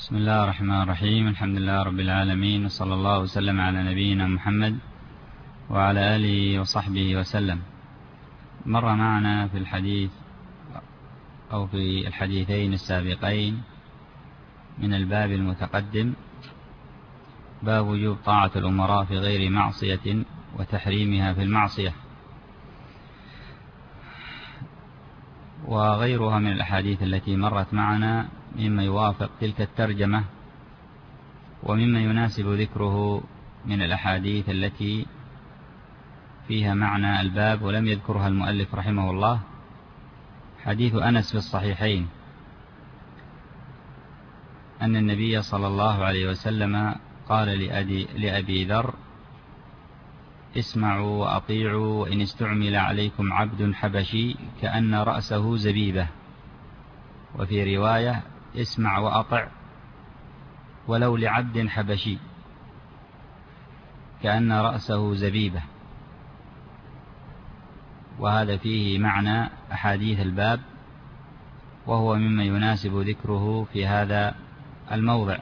بسم الله الرحمن الرحيم. الحمد لله رب العالمين، وصلى الله وسلم على نبينا محمد وعلى آله وصحبه وسلم. مر معنا في الحديث أو في الحديثين السابقين من الباب المتقدم باب وجوب طاعة الأمراء في غير معصية وتحريمها في المعصية، وغيرها من الأحاديث التي مرت معنا مما يوافق تلك الترجمة ومما يناسب ذكره من الأحاديث التي فيها معنى الباب ولم يذكرها المؤلف رحمه الله. حديث أنس في الصحيحين أن النبي صلى الله عليه وسلم قال لأبي ذر: اسمعوا وأطيعوا وإن استعمل عليكم عبد حبشي كأن رأسه زبيبة، وفي رواية: اسمع وأطع ولو لعبد حبشي كأن رأسه زبيبة. وهذا فيه معنى أحاديث الباب، وهو مما يناسب ذكره في هذا الموضع.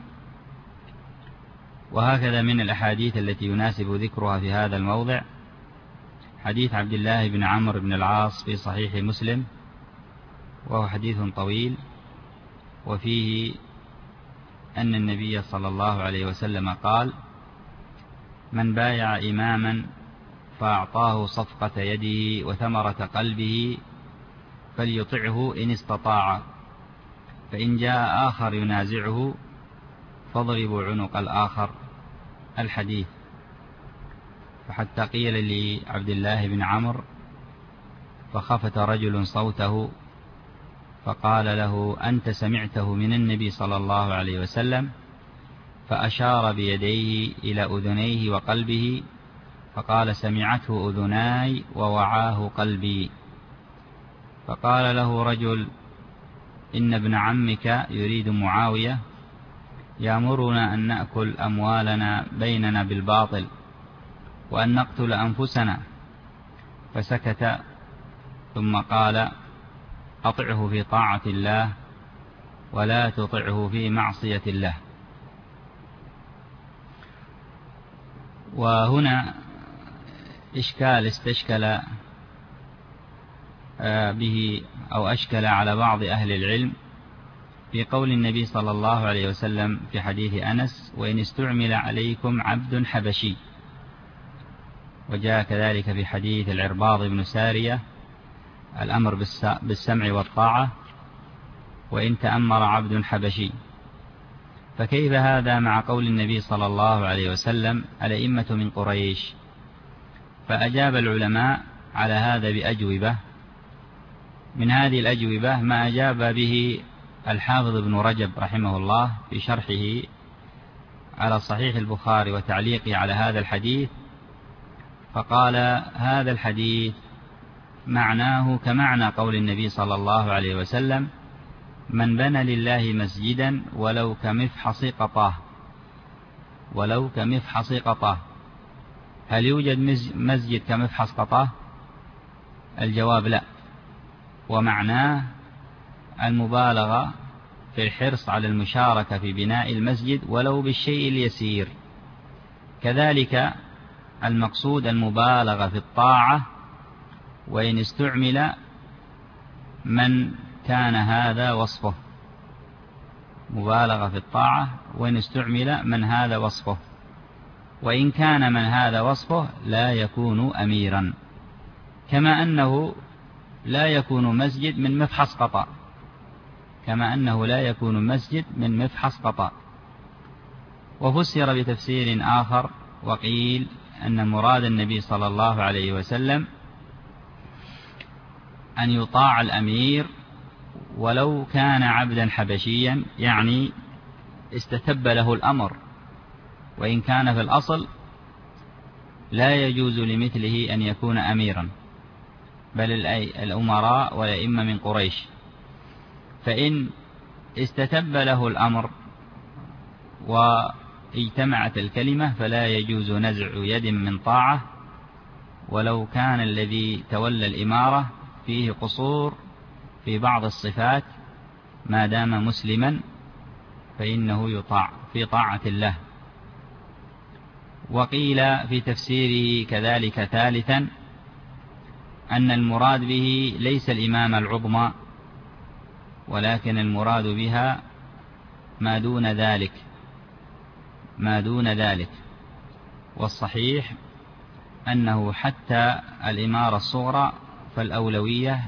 وهكذا من الأحاديث التي يناسب ذكرها في هذا الموضع حديث عبد الله بن عمرو بن العاص في صحيح مسلم، وهو حديث طويل، وفيه أن النبي صلى الله عليه وسلم قال: من بايع إماما فأعطاه صفقة يده وثمرة قلبه فليطعه إن استطاع، فإن جاء آخر ينازعه فاضربوا عنق الآخر. الحديث. فحتى قيل لعبد الله بن عمرو فخفت رجل صوته فقال له: أنت سمعته من النبي صلى الله عليه وسلم؟ فأشار بيديه إلى أذنيه وقلبه فقال: سمعته أذناي ووعاه قلبي. فقال له رجل: إن ابن عمك يريد معاوية يأمرنا أن نأكل أموالنا بيننا بالباطل وأن نقتل أنفسنا. فسكت ثم قال: أطعه في طاعة الله ولا تطعه في معصية الله. وهنا إشكال استشكل به أو أشكل على بعض أهل العلم في قول النبي صلى الله عليه وسلم في حديث أنس: وإن استعمل عليكم عبد حبشي. وجاء كذلك في حديث العرباض بن سارية الأمر بالسمع والطاعة: وإن تأمر عبد حبشي. فكيف هذا مع قول النبي صلى الله عليه وسلم: الأئمة من قريش؟ فأجاب العلماء على هذا بأجوبة. من هذه الأجوبة ما أجاب به الحافظ ابن رجب رحمه الله في شرحه على صحيح البخاري وتعليقه على هذا الحديث، فقال: هذا الحديث معناه كمعنى قول النبي صلى الله عليه وسلم: من بنى لله مسجدا ولو كمفحص قطاه. ولو كمفحص قطاه. هل يوجد مسجد كمفحص قطاه؟ الجواب لا. ومعناه المبالغة في الحرص على المشاركة في بناء المسجد ولو بالشيء اليسير. كذلك المقصود المبالغة في الطاعة، وإن استعمل من كان هذا وصفه. مبالغة في الطاعة وإن استعمل من هذا وصفه، وإن كان من هذا وصفه لا يكون أميرا، كما أنه لا يكون مسجد من مفحص قطاء. كما أنه لا يكون مسجد من مفحص قطاء. وفسر بتفسير آخر وقيل أن مراد النبي صلى الله عليه وسلم أن يطاع الأمير ولو كان عبدا حبشيا، يعني استتب له الأمر، وإن كان في الأصل لا يجوز لمثله أن يكون أميرا، بل الأمراء والأئمة من قريش. فإن استتب له الأمر واجتمعت الكلمة فلا يجوز نزع يد من طاعة، ولو كان الذي تولى الإمارة فيه قصور في بعض الصفات ما دام مسلما فإنه يطاع في طاعة الله. وقيل في تفسيره كذلك ثالثا أن المراد به ليس الإمامة العظمى، ولكن المراد بها ما دون ذلك. والصحيح أنه حتى الإمارة الصغرى فالأولوية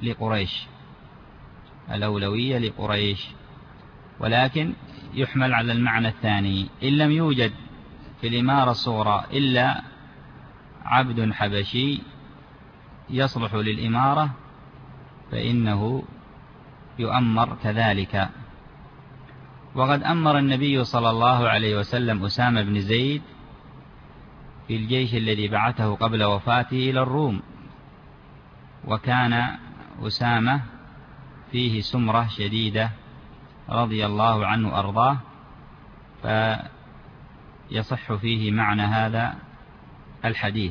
لقريش، ولكن يحمل على المعنى الثاني: إن لم يوجد في الإمارة الصغرى إلا عبد حبشي يصلح للإمارة فإنه يؤمر كذلك. وقد أمر النبي صلى الله عليه وسلم أسامة بن زيد في الجيش الذي بعثه قبل وفاته إلى الروم، وكان أسامة فيه سمرة شديدة رضي الله عنه أرضاه، فيصح فيه معنى هذا الحديث.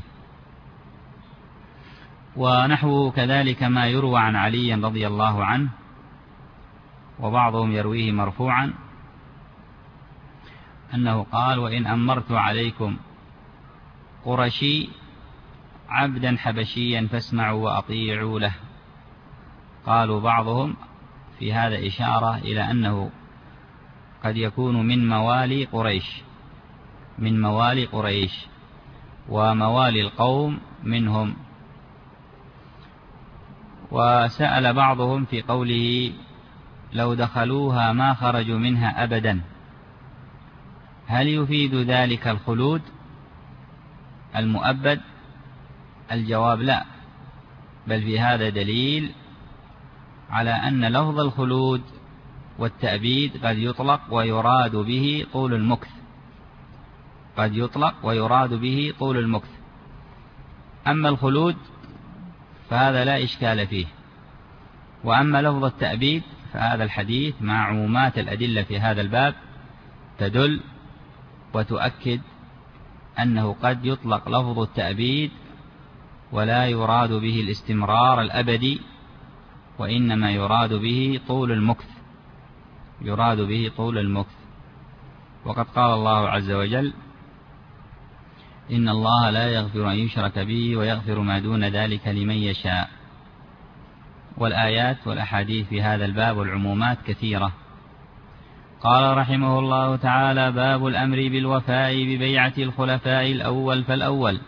ونحو كذلك ما يروى عن علي رضي الله عنه، وبعضهم يرويه مرفوعا أنه قال: وإن أمرت عليكم قرشي عبدا حبشيا فاسمعوا وأطيعوا له. قالوا بعضهم في هذا إشارة إلى أنه قد يكون من موالي قريش وموالي القوم منهم. وسأل بعضهم في قوله: لو دخلوها ما خرجوا منها أبدا، هل يفيد ذلك الخلود المؤبد؟ الجواب: لا، بل في هذا دليل على أن لفظ الخلود والتأبيد قد يطلق ويراد به طول المكث. أما الخلود فهذا لا إشكال فيه، وأما لفظ التأبيد فهذا الحديث مع عمومات الأدلة في هذا الباب تدل وتؤكد أنه قد يطلق لفظ التأبيد ولا يراد به الاستمرار الأبدي، وإنما يراد به طول المكث. وقد قال الله عز وجل: إن الله لا يغفر أن يشرك به ويغفر ما دون ذلك لمن يشاء. والآيات والأحاديث في هذا الباب والعمومات كثيرة. قال رحمه الله تعالى: باب الأمر بالوفاء ببيعة الخلفاء الأول فالأول.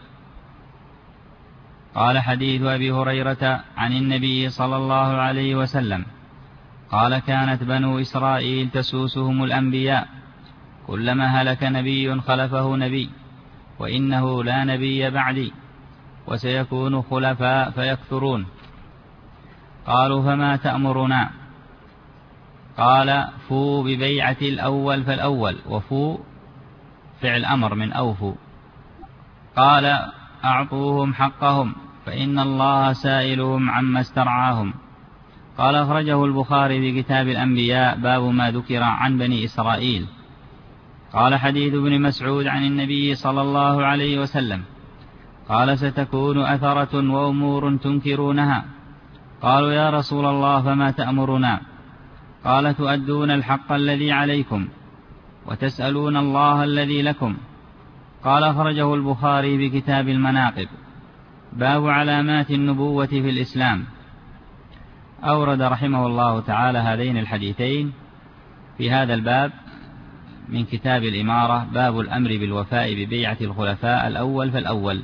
قال: حديث أبي هريرة عن النبي صلى الله عليه وسلم قال: كانت بنو إسرائيل تسوسهم الأنبياء، كلما هلك نبي خلفه نبي، وإنه لا نبي بعدي، وسيكون خلفاء فيكثرون. قالوا: فما تأمرنا؟ قال: فوا ببيعة الأول فالأول. وفوا فعل أمر من أوفوا. قال: أعطوهم حقهم فإن الله سائلهم عما استرعاهم. قال: أخرجه البخاري في كتاب الأنبياء باب ما ذكر عن بني إسرائيل. قال: حديث ابن مسعود عن النبي صلى الله عليه وسلم قال: ستكون أثرة وأمور تنكرونها. قالوا: يا رسول الله فما تأمرنا؟ قال: تؤدون الحق الذي عليكم وتسألون الله الذي لكم. قال: أخرجه البخاري بكتاب المناقب باب علامات النبوة في الإسلام. أورد رحمه الله تعالى هذين الحديثين في هذا الباب من كتاب الإمارة، باب الأمر بالوفاء ببيعة الخلفاء الأول فالأول،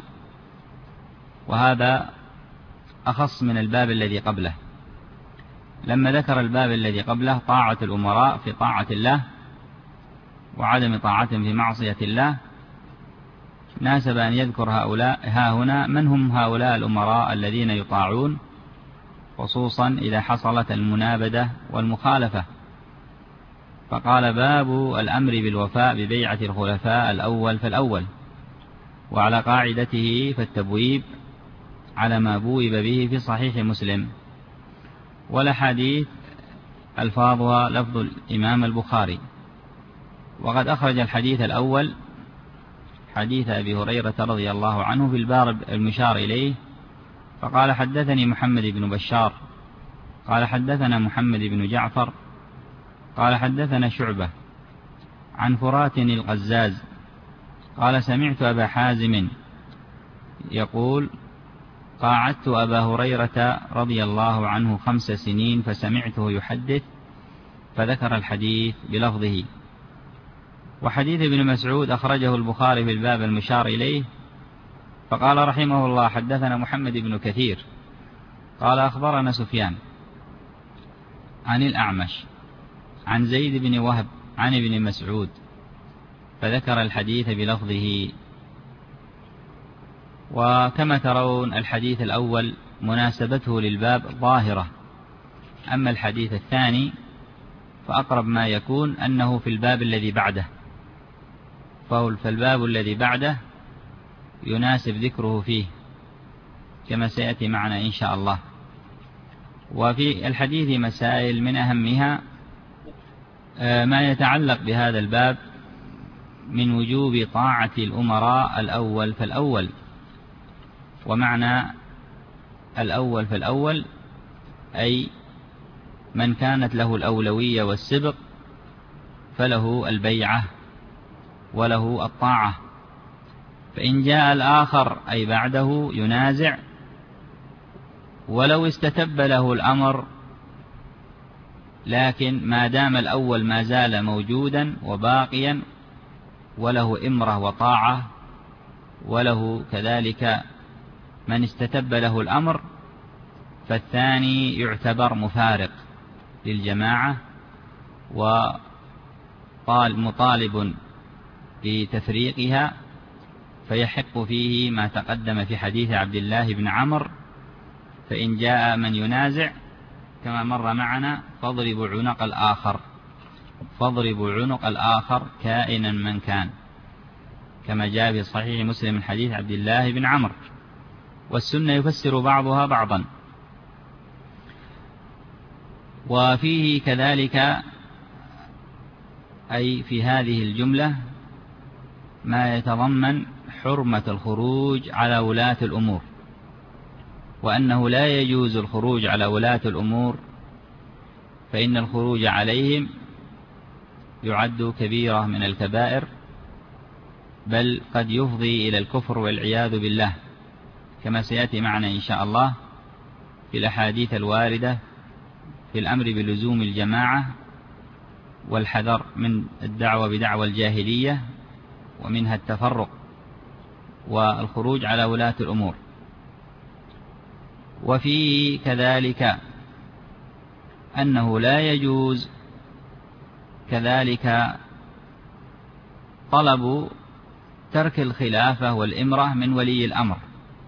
وهذا أخص من الباب الذي قبله. لما ذكر الباب الذي قبله طاعة الأمراء في طاعة الله وعدم طاعتهم في معصية الله، ناسب أن يذكر ها هنا من هم هؤلاء الأمراء الذين يطاعون، خصوصا إذا حصلت المنابذة والمخالفة. فقال: باب الأمر بالوفاء ببيعة الخلفاء الأول فالأول. وعلى قاعدته فالتبويب على ما بوب به في صحيح مسلم، والأحاديث ألفاظها لفظ الإمام البخاري. وقد أخرج الحديث الأول حديث أبي هريرة رضي الله عنه في الباب المشار إليه، فقال: حدثني محمد بن بشار قال: حدثنا محمد بن جعفر قال: حدثنا شعبة عن فرات القزاز قال سمعت أبا حازم يقول قاعدت أبا هريرة رضي الله عنه 5 سنين فسمعته يحدث فذكر الحديث بلفظه. وحديث ابن مسعود أخرجه البخاري في الباب المشار إليه، فقال رحمه الله حدثنا محمد بن كثير قال أخبرنا سفيان عن الأعمش عن زيد بن وهب عن ابن مسعود، فذكر الحديث بلفظه. وكما ترون الحديث الأول مناسبته للباب ظاهرة، أما الحديث الثاني فأقرب ما يكون أنه في الباب الذي بعده، فالباب الذي بعده يناسب ذكره فيه كما سيأتي معنا إن شاء الله. وفي الحديث مسائل من أهمها ما يتعلق بهذا الباب من وجوب طاعة الأمراء الأول فالأول. ومعنى الأول فالأول أي من كانت له الأولوية والسبق فله البيعة وله الطاعة، فإن جاء الآخر أي بعده ينازع ولو استتب له الأمر، لكن ما دام الأول ما زال موجودا وباقيا وله إمرة وطاعة، وله كذلك من استتب له الأمر، فالثاني يعتبر مفارق للجماعة ومطالب بتفريقها، فيحق فيه ما تقدم في حديث عبد الله بن عمرو: فإن جاء من ينازع كما مر معنا فاضربوا عنق الآخر، فاضربوا عنق الآخر كائنا من كان، كما جاء في صحيح مسلم من حديث عبد الله بن عمرو. والسنة يفسر بعضها بعضا. وفيه كذلك أي في هذه الجملة ما يتضمن حرمة الخروج على ولاة الأمور، وأنه لا يجوز الخروج على ولاة الأمور، فإن الخروج عليهم يعد كبيرة من الكبائر، بل قد يفضي إلى الكفر والعياذ بالله، كما سيأتي معنا إن شاء الله في الأحاديث الواردة في الأمر بلزوم الجماعة والحذر من الدعوة بدعوى الجاهلية، ومنها التفرق والخروج على ولاة الأمور. وفي كذلك أنه لا يجوز كذلك طلب ترك الخلافة والإمرة من ولي الأمر،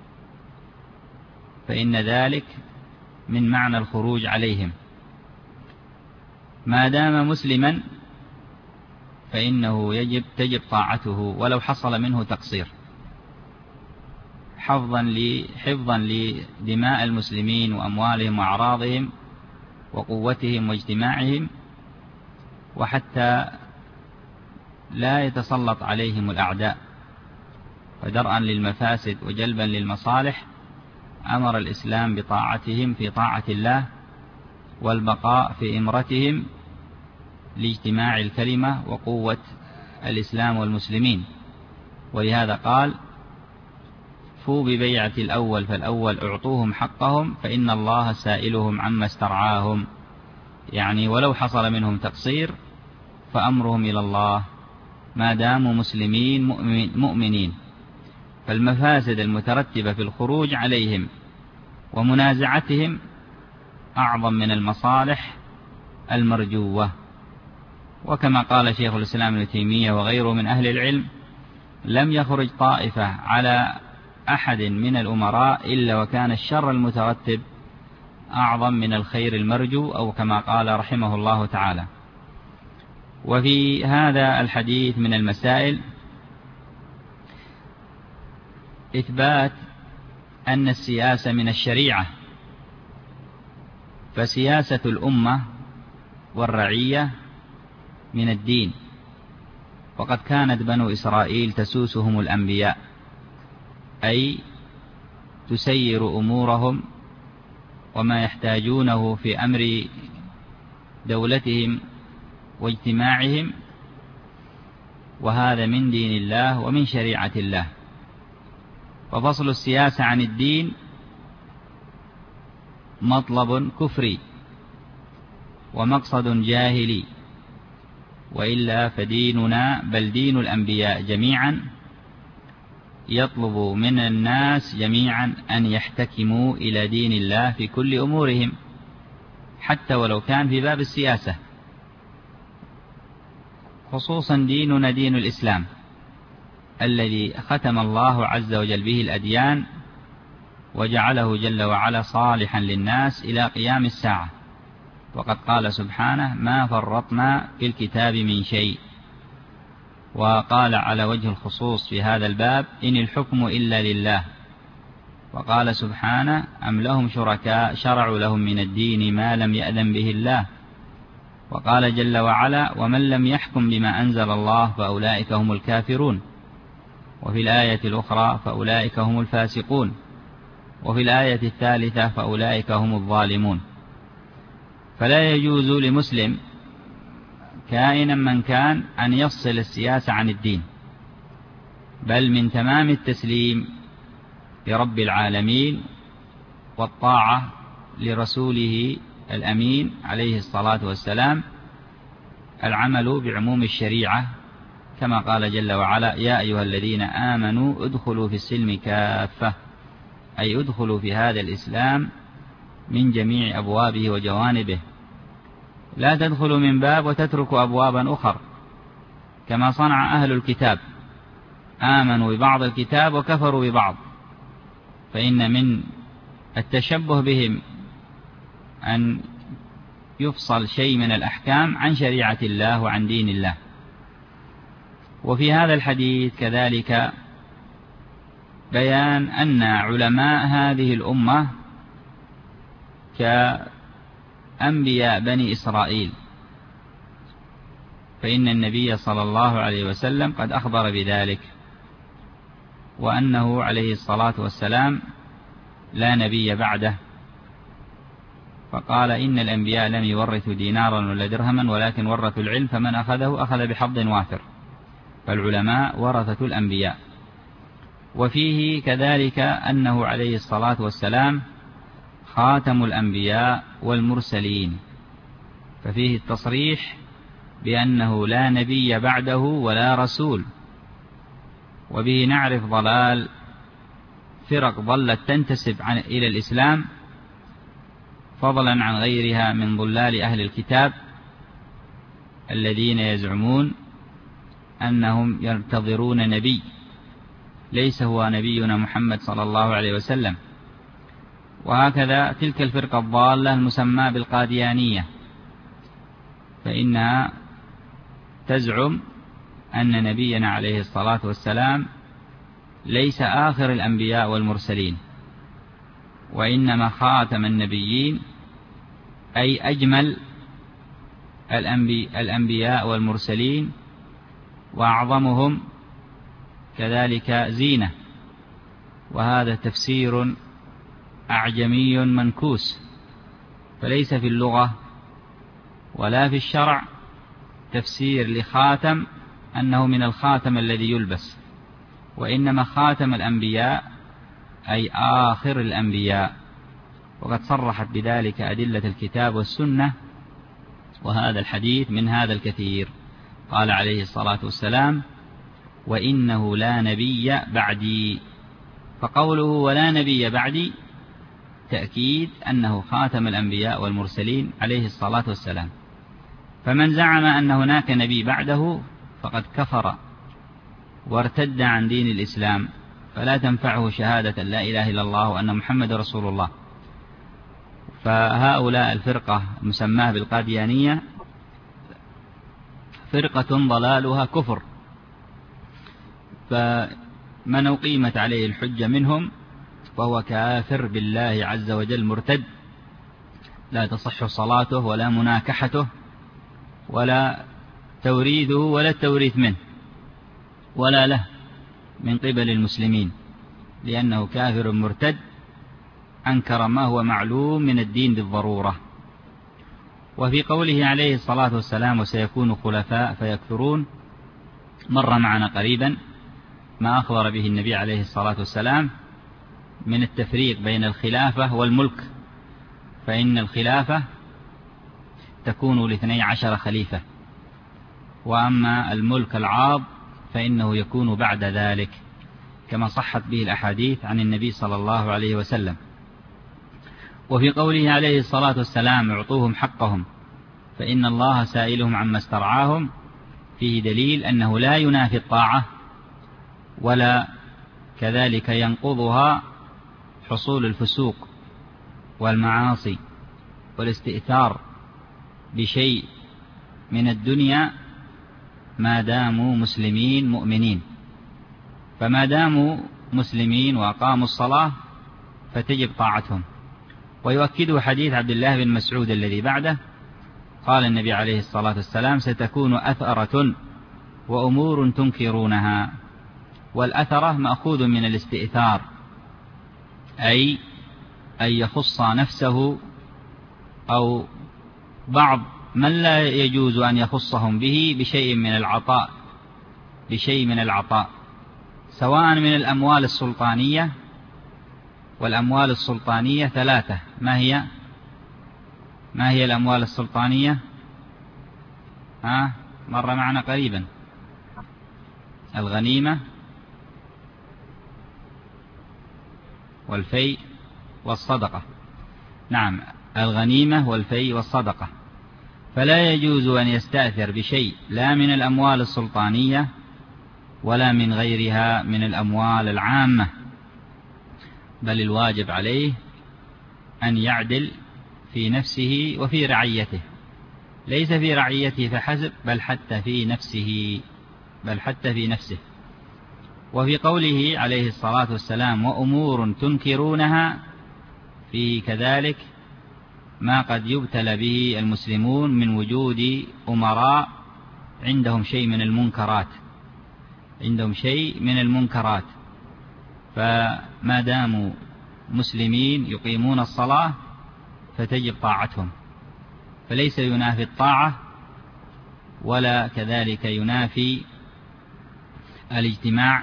فإن ذلك من معنى الخروج عليهم. ما دام مسلما فإنه تجب طاعته ولو حصل منه تقصير، حفظا لدماء المسلمين وأموالهم وأعراضهم وقوتهم واجتماعهم، وحتى لا يتسلط عليهم الأعداء. فدرءا للمفاسد وجلبا للمصالح أمر الإسلام بطاعتهم في طاعة الله والبقاء في إمرتهم لاجتماع الكلمة وقوة الإسلام والمسلمين. ولهذا قال: فوا ببيعة الأول فالأول اعطوهم حقهم فإن الله سائلهم عما استرعاهم، يعني ولو حصل منهم تقصير فأمرهم إلى الله ما داموا مسلمين مؤمنين. فالمفاسد المترتبة في الخروج عليهم ومنازعتهم أعظم من المصالح المرجوة. وكما قال شيخ الإسلام ابن تيمية وغيره من أهل العلم: لم يخرج طائفة على أحد من الأمراء إلا وكان الشر المترتب أعظم من الخير المرجو، أو كما قال رحمه الله تعالى. وفي هذا الحديث من المسائل إثبات أن السياسة من الشريعة، فسياسة الأمة والرعية من الدين، وقد كانت بنو إسرائيل تسوسهم الأنبياء، أي تسير أمورهم وما يحتاجونه في أمر دولتهم واجتماعهم وهذا من دين الله ومن شريعة الله. ففصل السياسة عن الدين مطلب كفري ومقصد جاهلي، وإلا فديننا بل دين الأنبياء جميعا يطلب من الناس جميعا أن يحتكموا إلى دين الله في كل أمورهم، حتى ولو كان في باب السياسة. خصوصا ديننا دين الإسلام الذي ختم الله عز وجل به الأديان وجعله جل وعلا صالحا للناس إلى قيام الساعة. وقد قال سبحانه: ما فرطنا في الكتاب من شيء. وقال على وجه الخصوص في هذا الباب: إن الحكم إلا لله. وقال سبحانه: أم لهم شركاء شرعوا لهم من الدين ما لم يأذن به الله. وقال جل وعلا: ومن لم يحكم بما أنزل الله فأولئك هم الكافرون. وفي الآية الأخرى: فأولئك هم الفاسقون. وفي الآية الثالثة: فأولئك هم الظالمون. فلا يجوز لمسلم كائنا من كان أن يفصل السياسة عن الدين، بل من تمام التسليم لرب العالمين والطاعة لرسوله الأمين عليه الصلاة والسلام العمل بعموم الشريعة، كما قال جل وعلا: يا أيها الذين آمنوا ادخلوا في السلم كافة، أي ادخلوا في هذا الإسلام من جميع أبوابه وجوانبه، لا تدخلوا من باب وتتركوا أبوابا أخر، كما صنع أهل الكتاب، آمنوا ببعض الكتاب وكفروا ببعض. فإن من التشبه بهم أن يفصل شيء من الأحكام عن شريعة الله وعن دين الله. وفي هذا الحديث كذلك بيان أن علماء هذه الأمة كأنبياء بني إسرائيل، فإن النبي صلى الله عليه وسلم قد أخبر بذلك، وأنه عليه الصلاة والسلام لا نبي بعده، فقال: إن الأنبياء لم يورثوا دينارا ولا درهما ولكن ورثوا العلم، فمن أخذه أخذ بحظ وافر. فالعلماء ورثة الأنبياء. وفيه كذلك أنه عليه الصلاة والسلام خاتم الأنبياء والمرسلين، ففيه التصريح بأنه لا نبي بعده ولا رسول. وبه نعرف ضلال فرق ضلت تنتسب إلى الإسلام فضلا عن غيرها من ضلال أهل الكتاب الذين يزعمون أنهم ينتظرون نبي ليس هو نبينا محمد صلى الله عليه وسلم. وهكذا تلك الفرقة الضالة المسمى بالقاديانية، فإنها تزعم أن نبينا عليه الصلاة والسلام ليس آخر الأنبياء والمرسلين، وإنما خاتم النبيين، أي أجمل الأنبياء والمرسلين وأعظمهم كذلك زينة. وهذا تفسير أعجمي منكوس، فليس في اللغة ولا في الشرع تفسير لخاتم أنه من الخاتم الذي يلبس، وإنما خاتم الأنبياء أي آخر الأنبياء. وقد صرحت بذلك أدلة الكتاب والسنة، وهذا الحديث من هذا الكثير. قال عليه الصلاة والسلام: وإنه لا نبي بعدي. فقوله ولا نبي بعدي تأكيد أنه خاتم الأنبياء والمرسلين عليه الصلاة والسلام. فمن زعم أن هناك نبي بعده فقد كفر وارتد عن دين الإسلام، فلا تنفعه شهادة لا إله إلا الله وأن محمد رسول الله. فهؤلاء الفرقة المسماة بالقاديانية فرقة ضلالها كفر، فمن أقيمت عليه الحجة منهم فهو كافر بالله عز وجل مرتد، لا تصح صلاته ولا مناكحته ولا توريثه ولا التوريث منه ولا له من قبل المسلمين، لأنه كافر مرتد أنكر ما هو معلوم من الدين بالضرورة. وفي قوله عليه الصلاة والسلام: وسيكون خلفاء فيكثرون، مر معنا قريبا ما أخبر به النبي عليه الصلاة والسلام من التفريق بين الخلافة والملك، فإن الخلافة تكون ل12 خليفة، وأما الملك العاض فإنه يكون بعد ذلك، كما صحت به الأحاديث عن النبي صلى الله عليه وسلم. وفي قوله عليه الصلاة والسلام اعطوهم حقهم فإن الله سائلهم عما استرعاهم، فيه دليل أنه لا ينافي الطاعة ولا كذلك ينقضها حصول الفسوق والمعاصي والاستئثار بشيء من الدنيا ما داموا مسلمين مؤمنين. فما داموا مسلمين وأقاموا الصلاة فتجب طاعتهم. ويؤكده حديث عبد الله بن مسعود الذي بعده، قال النبي عليه الصلاة والسلام ستكون أثأرة وأمور تنكرونها. والأثرة مأخوذ من الاستئثار، أي أن يخص نفسه أو بعض من لا يجوز أن يخصهم به بشيء من العطاء، سواء من الأموال السلطانية. والأموال السلطانية 3. ما هي الأموال السلطانية؟ مر معنا قريبا: الغنيمة والفيء والصدقة. نعم، الغنيمة والفيء والصدقة. فلا يجوز أن يستأثر بشيء لا من الأموال السلطانية ولا من غيرها من الأموال العامة، بل الواجب عليه أن يعدل في نفسه وفي رعيته، ليس في رعيته فحسب بل حتى في نفسه. وفي قوله عليه الصلاة والسلام وأمور تنكرونها، فيه كذلك ما قد يبتلى به المسلمون من وجود أمراء عندهم شيء من المنكرات، فما داموا مسلمين يقيمون الصلاة فتجب طاعتهم، فليس ينافي الطاعة ولا كذلك ينافي الاجتماع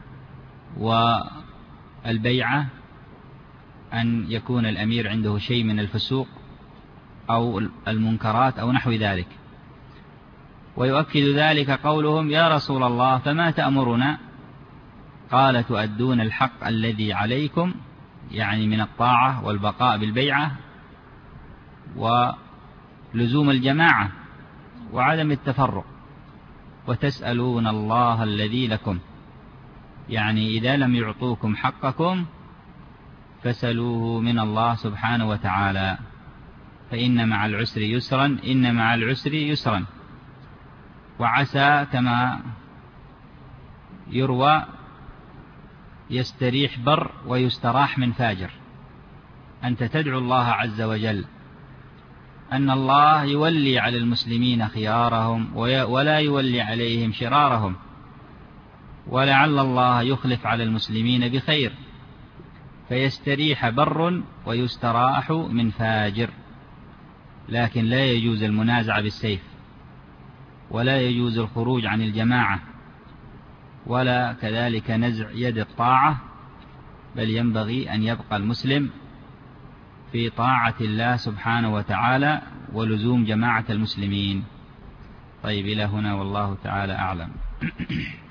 والبيعة أن يكون الأمير عنده شيء من الفسوق أو المنكرات أو نحو ذلك. ويؤكد ذلك قولهم يا رسول الله فما تأمرنا؟ قال تؤدون الحق الذي عليكم، يعني من الطاعة والبقاء بالبيعة ولزوم الجماعة وعدم التفرق، وتسألون الله الذي لكم، يعني إذا لم يعطوكم حقكم فسلوه من الله سبحانه وتعالى، فإن مع العسر يسرا، إن مع العسر يسرا. وعسى كما يروى يستريح بر ويستراح من فاجر. أنت تدعو الله عز وجل أن الله يولي على المسلمين خيارهم ولا يولي عليهم شرارهم، ولعل الله يخلف على المسلمين بخير، فيستريح بر ويستراح من فاجر. لكن لا يجوز المنازعة بالسيف، ولا يجوز الخروج عن الجماعة، ولا كذلك نزع يد الطاعة، بل ينبغي أن يبقى المسلم في طاعة الله سبحانه وتعالى ولزوم جماعة المسلمين. طيب، إلى هنا والله تعالى أعلم.